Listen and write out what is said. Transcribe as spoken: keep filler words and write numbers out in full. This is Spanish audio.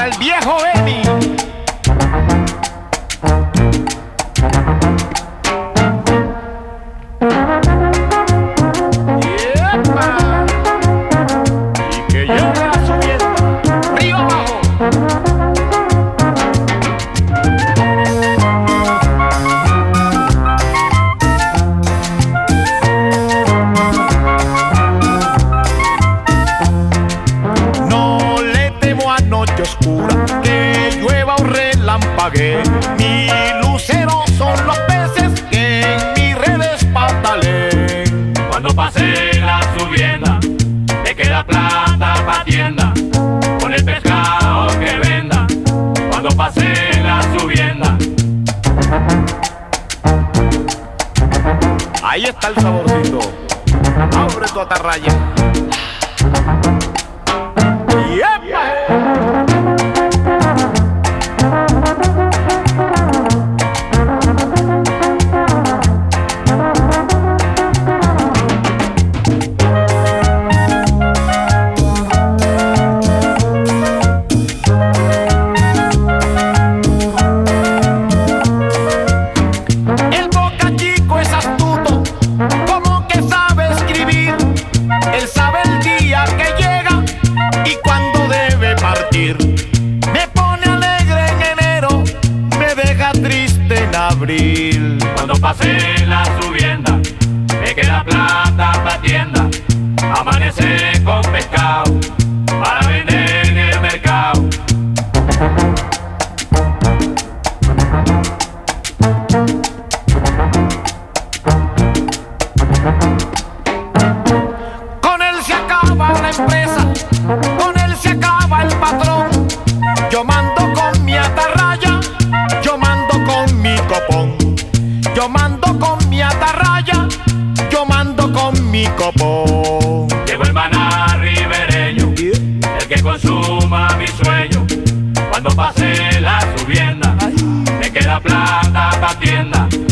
para el viejo Emi. ¡Yepa! Y que yo me la subiendo, río abajo. No le temo a noche oscura, que llueva o relampaguee. Mi lucero son los peces que en mis redes pataleen. Cuando pase la subienda, te queda plata pa' tienda, con el pescado que venda. Cuando pase la subienda. Ahí está el saborcito. Abre tu atarraya. ¡Yepa! El Boca Chico es astuto, como que sabe escribir. Él sabe el día que llega y cuándo debe partir. Me pone alegre en enero, me deja triste en abril. Cuando pase la subienda, te queda plata pa' tienda. Amanece con pescado para vender en el mercado. Con él se acaba la empresa, con él se acaba el patrón. Yo mando con mi atarraya, yo mando con mi copón. Yo mando con mi atarraya, yo mando con mi copón. Llegó el maná ribereño, el que consuma mi sueño. Cuando pase la subienda, te queda plata pa' tienda.